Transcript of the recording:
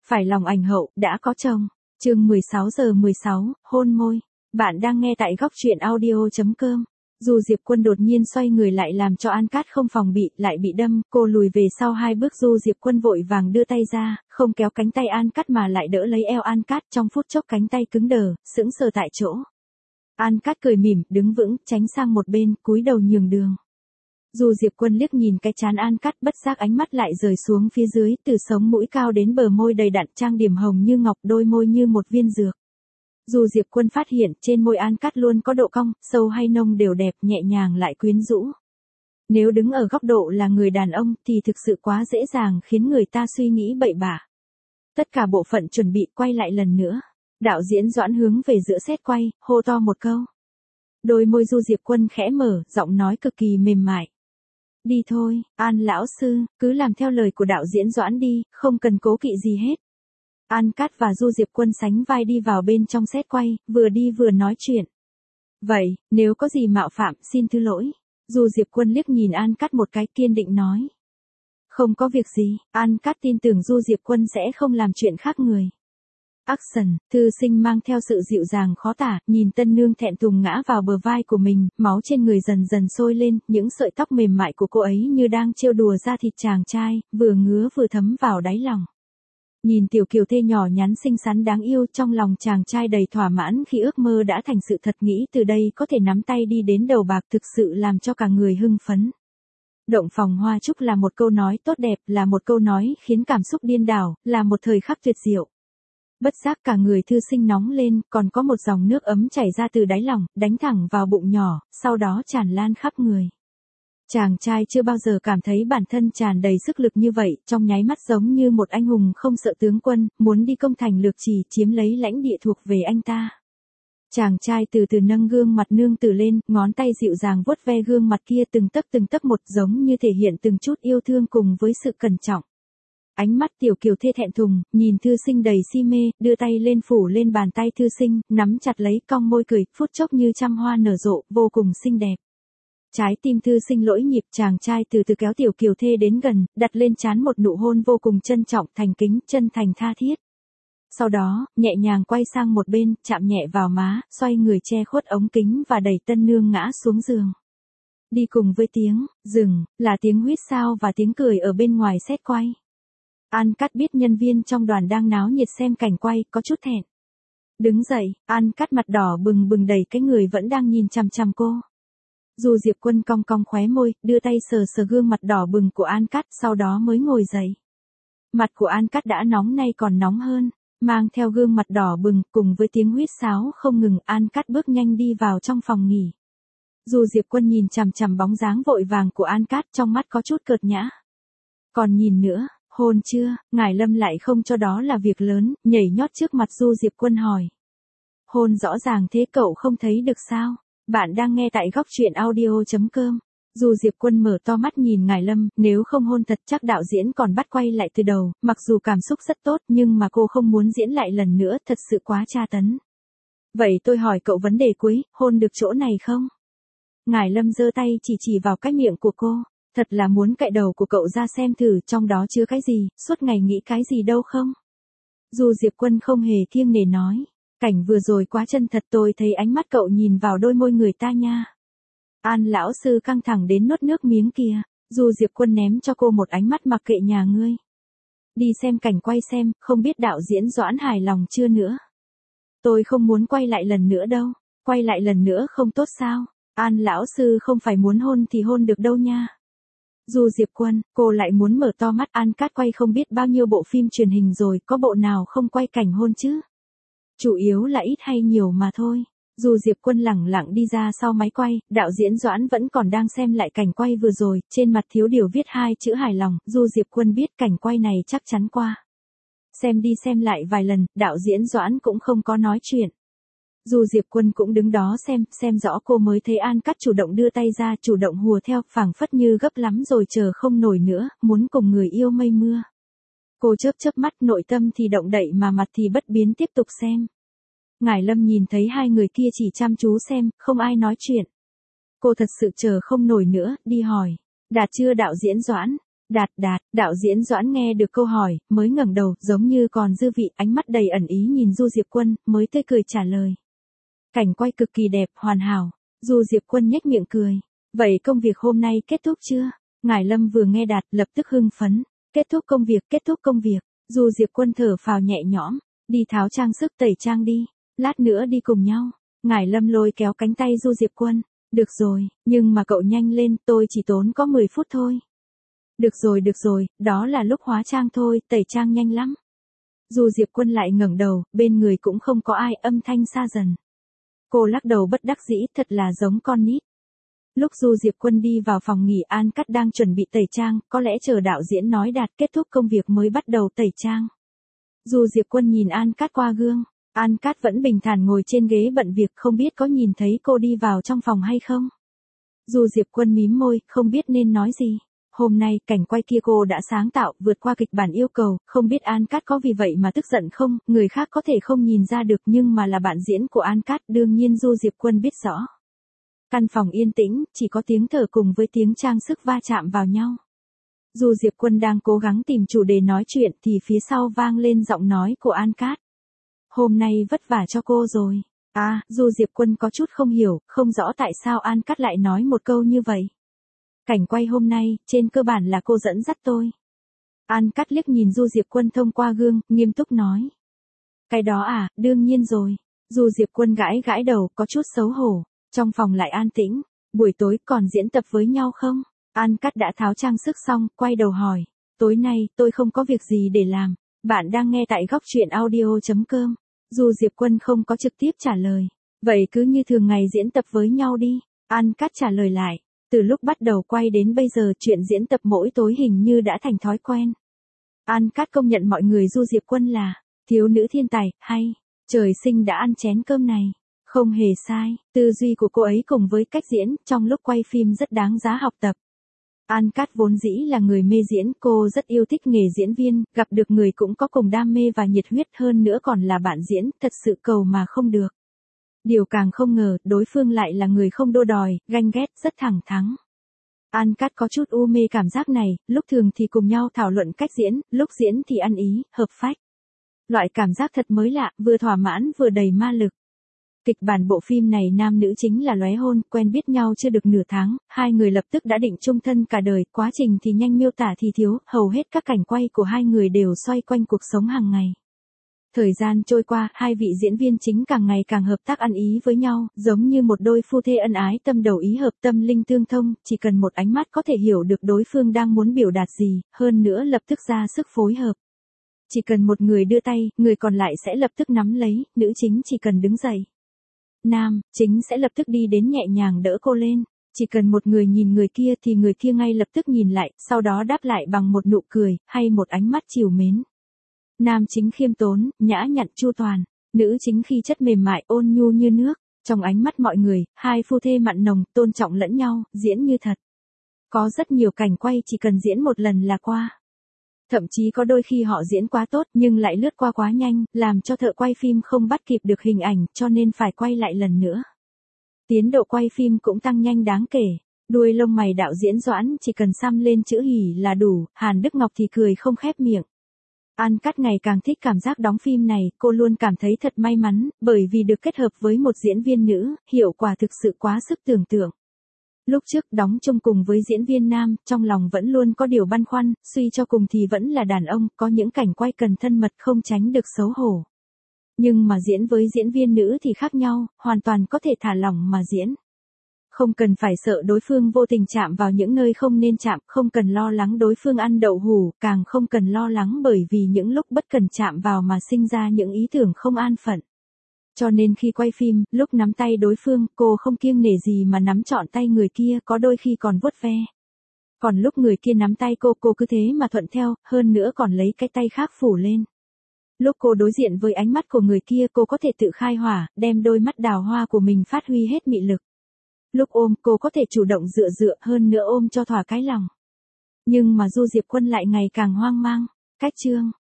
Phải lòng ảnh hậu, đã có chồng. Chương 16:16, hôn môi. Bạn đang nghe tại góc truyện audio.com. Dù Diệp Quân đột nhiên xoay người lại làm cho An Cát không phòng bị, lại bị đâm, cô lùi về sau 2 bước. Diệp Quân vội vàng đưa tay ra, không kéo cánh tay An Cát mà lại đỡ lấy eo An Cát, trong phút chốc cánh tay cứng đờ, sững sờ tại chỗ. An Cát cười mỉm, đứng vững, tránh sang một bên, cúi đầu nhường đường. Diệp Quân liếc nhìn cái trán An Cát, bất giác ánh mắt lại rời xuống phía dưới, từ sống mũi cao đến bờ môi đầy đặn, trang điểm hồng như ngọc, đôi môi như một viên dược. Diệp Quân phát hiện trên môi An Cát luôn có độ cong, sâu hay nông đều đẹp, nhẹ nhàng lại quyến rũ. Nếu đứng ở góc độ là người đàn ông thì thực sự quá dễ dàng khiến người ta suy nghĩ bậy bạ. Tất cả bộ phận chuẩn bị quay lại lần nữa. Đạo diễn Doãn hướng về giữa set quay, hô to một câu. Đôi môi Diệp Quân khẽ mở, giọng nói cực kỳ mềm mại. Đi thôi, An lão sư, cứ làm theo lời của đạo diễn Doãn đi, không cần cố kỵ gì hết. An Cát và Diệp Quân sánh vai đi vào bên trong set quay, vừa đi vừa nói chuyện. Vậy, nếu có gì mạo phạm, xin thứ lỗi. Diệp Quân liếc nhìn An Cát một cái, kiên định nói. Không có việc gì, An Cát tin tưởng Diệp Quân sẽ không làm chuyện khác người. Action, thư sinh mang theo sự dịu dàng khó tả, nhìn tân nương thẹn thùng ngã vào bờ vai của mình, máu trên người dần dần sôi lên, những sợi tóc mềm mại của cô ấy như đang trêu đùa da thịt chàng trai, vừa ngứa vừa thấm vào đáy lòng. Nhìn tiểu kiều thê nhỏ nhắn xinh xắn đáng yêu, trong lòng chàng trai đầy thỏa mãn khi ước mơ đã thành sự thật, nghĩ từ đây có thể nắm tay đi đến đầu bạc thực sự làm cho cả người hưng phấn. Động phòng hoa trúc là một câu nói tốt đẹp, là một câu nói khiến cảm xúc điên đảo, là một thời khắc tuyệt diệu. Bất giác cả người thư sinh nóng lên, còn có một dòng nước ấm chảy ra từ đáy lòng, đánh thẳng vào bụng nhỏ, sau đó tràn lan khắp người. Chàng trai chưa bao giờ cảm thấy bản thân tràn đầy sức lực như vậy, trong nháy mắt giống như một anh hùng không sợ tướng quân, muốn đi công thành lược trì, chiếm lấy lãnh địa thuộc về anh ta. Chàng trai từ từ nâng gương mặt nương tử lên, ngón tay dịu dàng vuốt ve gương mặt kia từng tấc một, giống như thể hiện từng chút yêu thương cùng với sự cẩn trọng. Ánh mắt tiểu kiều thê thẹn thùng, nhìn thư sinh đầy si mê, đưa tay lên phủ lên bàn tay thư sinh, nắm chặt lấy, cong môi cười, phút chốc như trăm hoa nở rộ, vô cùng xinh đẹp. Trái tim thư sinh lỗi nhịp, chàng trai từ từ kéo tiểu kiều thê đến gần, đặt lên trán một nụ hôn vô cùng trân trọng, thành kính, chân thành tha thiết. Sau đó, nhẹ nhàng quay sang một bên, chạm nhẹ vào má, xoay người che khuất ống kính và đẩy tân nương ngã xuống giường. Đi cùng với tiếng dừng, là tiếng huýt sáo và tiếng cười ở bên ngoài set quay. An Cát biết nhân viên trong đoàn đang náo nhiệt xem cảnh quay, có chút thẹn. Đứng dậy, An Cát mặt đỏ bừng bừng đẩy cái người vẫn đang nhìn chằm chằm cô. Diệp Quân cong cong khóe môi, đưa tay sờ sờ gương mặt đỏ bừng của An Cát, sau đó mới ngồi dậy. Mặt của An Cát đã nóng, nay còn nóng hơn, mang theo gương mặt đỏ bừng, cùng với tiếng huýt sáo không ngừng, An Cát bước nhanh đi vào trong phòng nghỉ. Diệp Quân nhìn chằm chằm bóng dáng vội vàng của An Cát, trong mắt có chút cợt nhã. Còn nhìn nữa. Hôn chưa, ngài Lâm lại không cho đó là việc lớn, nhảy nhót trước mặt Diệp Quân hỏi. Hôn rõ ràng thế cậu không thấy được sao? Bạn đang nghe tại góc truyện audio.com. Diệp Quân mở to mắt nhìn ngài Lâm, nếu không hôn thật chắc đạo diễn còn bắt quay lại từ đầu, mặc dù cảm xúc rất tốt nhưng mà cô không muốn diễn lại lần nữa, thật sự quá tra tấn. Vậy tôi hỏi cậu vấn đề cuối, hôn được chỗ này không? Ngài Lâm giơ tay chỉ vào cái miệng của cô. Thật là muốn cạy đầu của cậu ra xem thử trong đó chứa cái gì, suốt ngày nghĩ cái gì đâu không? Diệp Quân không hề kiêng nể nói. Cảnh vừa rồi quá chân thật, tôi thấy ánh mắt cậu nhìn vào đôi môi người ta nha. An lão sư căng thẳng đến nuốt nước miếng kìa. Diệp Quân ném cho cô một ánh mắt mặc kệ nhà ngươi. Đi xem cảnh quay xem, không biết đạo diễn Doãn hài lòng chưa nữa. Tôi không muốn quay lại lần nữa đâu. Quay lại lần nữa không tốt sao? An lão sư không phải muốn hôn thì hôn được đâu nha. Diệp Quân, cô lại muốn mở to mắt. An Cát quay không biết bao nhiêu bộ phim truyền hình rồi, có bộ nào không quay cảnh hôn chứ? Chủ yếu là ít hay nhiều mà thôi. Diệp Quân lẳng lặng đi ra sau máy quay, đạo diễn Doãn vẫn còn đang xem lại cảnh quay vừa rồi, trên mặt thiếu điều viết 2 chữ hài lòng. Diệp Quân biết cảnh quay này chắc chắn qua. Xem đi xem lại vài lần, đạo diễn Doãn cũng không có nói chuyện. Diệp Quân cũng đứng đó xem rõ cô mới thấy An Cát chủ động đưa tay ra, chủ động hùa theo, phảng phất như gấp lắm rồi chờ không nổi nữa, muốn cùng người yêu mây mưa. Cô chớp mắt, nội tâm thì động đậy mà mặt thì bất biến tiếp tục xem. Ngải Lâm nhìn thấy hai người kia chỉ chăm chú xem, không ai nói chuyện. Cô thật sự chờ không nổi nữa, đi hỏi. Đạt chưa đạo diễn Doãn? Đạt, đạo diễn Doãn nghe được câu hỏi, mới ngẩng đầu, giống như còn dư vị, ánh mắt đầy ẩn ý nhìn Du Diệp Quân, mới tươi cười trả lời. Cảnh quay cực kỳ đẹp, hoàn hảo. Du Diệp Quân nhếch miệng cười. Vậy công việc hôm nay kết thúc chưa? Ngải Lâm vừa nghe Đạt, lập tức hưng phấn. Kết thúc công việc. Du Diệp Quân thở phào nhẹ nhõm. Đi tháo trang sức tẩy trang đi. Lát nữa đi cùng nhau. Ngải Lâm lôi kéo cánh tay Du Diệp Quân. Được rồi, nhưng mà cậu nhanh lên, tôi chỉ tốn có 10 phút thôi. Được rồi, đó là lúc hóa trang thôi, tẩy trang nhanh lắm. Du Diệp Quân lại ngẩng đầu, bên người cũng không có ai, âm thanh xa dần. Cô lắc đầu bất đắc dĩ, thật là giống con nít. Lúc Du Diệp Quân đi vào phòng nghỉ, An Cắt đang chuẩn bị tẩy trang, có lẽ chờ đạo diễn nói Đạt kết thúc công việc mới bắt đầu tẩy trang. Du Diệp Quân nhìn An Cắt qua gương, An Cắt vẫn bình thản ngồi trên ghế bận việc, không biết có nhìn thấy cô đi vào trong phòng hay không. Du Diệp Quân mím môi, không biết nên nói gì. Hôm nay, cảnh quay kia cô đã sáng tạo, vượt qua kịch bản yêu cầu, không biết An Cát có vì vậy mà tức giận không, người khác có thể không nhìn ra được nhưng mà là bạn diễn của An Cát, đương nhiên Du Diệp Quân biết rõ. Căn phòng yên tĩnh, chỉ có tiếng thở cùng với tiếng trang sức va chạm vào nhau. Du Diệp Quân đang cố gắng tìm chủ đề nói chuyện thì phía sau vang lên giọng nói của An Cát. Hôm nay vất vả cho cô rồi. Du Diệp Quân có chút không hiểu, không rõ tại sao An Cát lại nói một câu như vậy. Cảnh quay hôm nay, trên cơ bản là cô dẫn dắt tôi. An Cát liếc nhìn Du Diệp Quân thông qua gương, nghiêm túc nói. Cái đó đương nhiên rồi. Du Diệp Quân gãi đầu, có chút xấu hổ. Trong phòng lại an tĩnh. Buổi tối còn diễn tập với nhau không? An Cát đã tháo trang sức xong, quay đầu hỏi. Tối nay, tôi không có việc gì để làm. Bạn đang nghe tại góc truyện audio.com. Du Diệp Quân không có trực tiếp trả lời. Vậy cứ như thường ngày diễn tập với nhau đi. An Cát trả lời lại. Từ lúc bắt đầu quay đến bây giờ chuyện diễn tập mỗi tối hình như đã thành thói quen. An Cát công nhận mọi người Du Diệp Quân là thiếu nữ thiên tài, hay, trời sinh đã ăn chén cơm này. Không hề sai, tư duy của cô ấy cùng với cách diễn trong lúc quay phim rất đáng giá học tập. An Cát vốn dĩ là người mê diễn, cô rất yêu thích nghề diễn viên, gặp được người cũng có cùng đam mê và nhiệt huyết hơn nữa còn là bạn diễn, thật sự cầu mà không được. Điều càng không ngờ, đối phương lại là người không đua đòi, ganh ghét, rất thẳng thắn. An Cát có chút u mê cảm giác này, lúc thường thì cùng nhau thảo luận cách diễn, lúc diễn thì ăn ý, hợp phách. Loại cảm giác thật mới lạ, vừa thỏa mãn vừa đầy ma lực. Kịch bản bộ phim này nam nữ chính là lóe hôn, quen biết nhau chưa được nửa tháng, hai người lập tức đã định chung thân cả đời, quá trình thì nhanh miêu tả thì thiếu, hầu hết các cảnh quay của hai người đều xoay quanh cuộc sống hàng ngày. Thời gian trôi qua, hai vị diễn viên chính càng ngày càng hợp tác ăn ý với nhau, giống như một đôi phu thê ân ái tâm đầu ý hợp tâm linh tương thông, chỉ cần một ánh mắt có thể hiểu được đối phương đang muốn biểu đạt gì, hơn nữa lập tức ra sức phối hợp. Chỉ cần một người đưa tay, người còn lại sẽ lập tức nắm lấy, nữ chính chỉ cần đứng dậy. Nam chính sẽ lập tức đi đến nhẹ nhàng đỡ cô lên. Chỉ cần một người nhìn người kia thì người kia ngay lập tức nhìn lại, sau đó đáp lại bằng một nụ cười, hay một ánh mắt trìu mến. Nam chính khiêm tốn, nhã nhặn chu toàn. Nữ chính khi chất mềm mại ôn nhu như nước. Trong ánh mắt mọi người, hai phu thê mặn nồng, tôn trọng lẫn nhau, diễn như thật. Có rất nhiều cảnh quay chỉ cần diễn một lần là qua. Thậm chí có đôi khi họ diễn quá tốt nhưng lại lướt qua quá nhanh, làm cho thợ quay phim không bắt kịp được hình ảnh cho nên phải quay lại lần nữa. Tiến độ quay phim cũng tăng nhanh đáng kể. Đuôi lông mày đạo diễn Doãn chỉ cần xăm lên chữ hỉ là đủ, Hàn Đức Ngọc thì cười không khép miệng. An Cát ngày càng thích cảm giác đóng phim này, cô luôn cảm thấy thật may mắn, bởi vì được kết hợp với một diễn viên nữ, hiệu quả thực sự quá sức tưởng tượng. Lúc trước đóng chung cùng với diễn viên nam, trong lòng vẫn luôn có điều băn khoăn, suy cho cùng thì vẫn là đàn ông, có những cảnh quay cần thân mật không tránh được xấu hổ. Nhưng mà diễn với diễn viên nữ thì khác nhau, hoàn toàn có thể thả lỏng mà diễn. Không cần phải sợ đối phương vô tình chạm vào những nơi không nên chạm, không cần lo lắng đối phương ăn đậu hủ, càng không cần lo lắng bởi vì những lúc bất cần chạm vào mà sinh ra những ý tưởng không an phận. Cho nên khi quay phim, lúc nắm tay đối phương, cô không kiêng nể gì mà nắm trọn tay người kia, có đôi khi còn vuốt ve. Còn lúc người kia nắm tay cô cứ thế mà thuận theo, hơn nữa còn lấy cái tay khác phủ lên. Lúc cô đối diện với ánh mắt của người kia, cô có thể tự khai hỏa, đem đôi mắt đào hoa của mình phát huy hết mị lực. Lúc ôm, cô có thể chủ động dựa hơn nữa ôm cho thỏa cái lòng. Nhưng mà Du Diệp Quân lại ngày càng hoang mang. Cách chương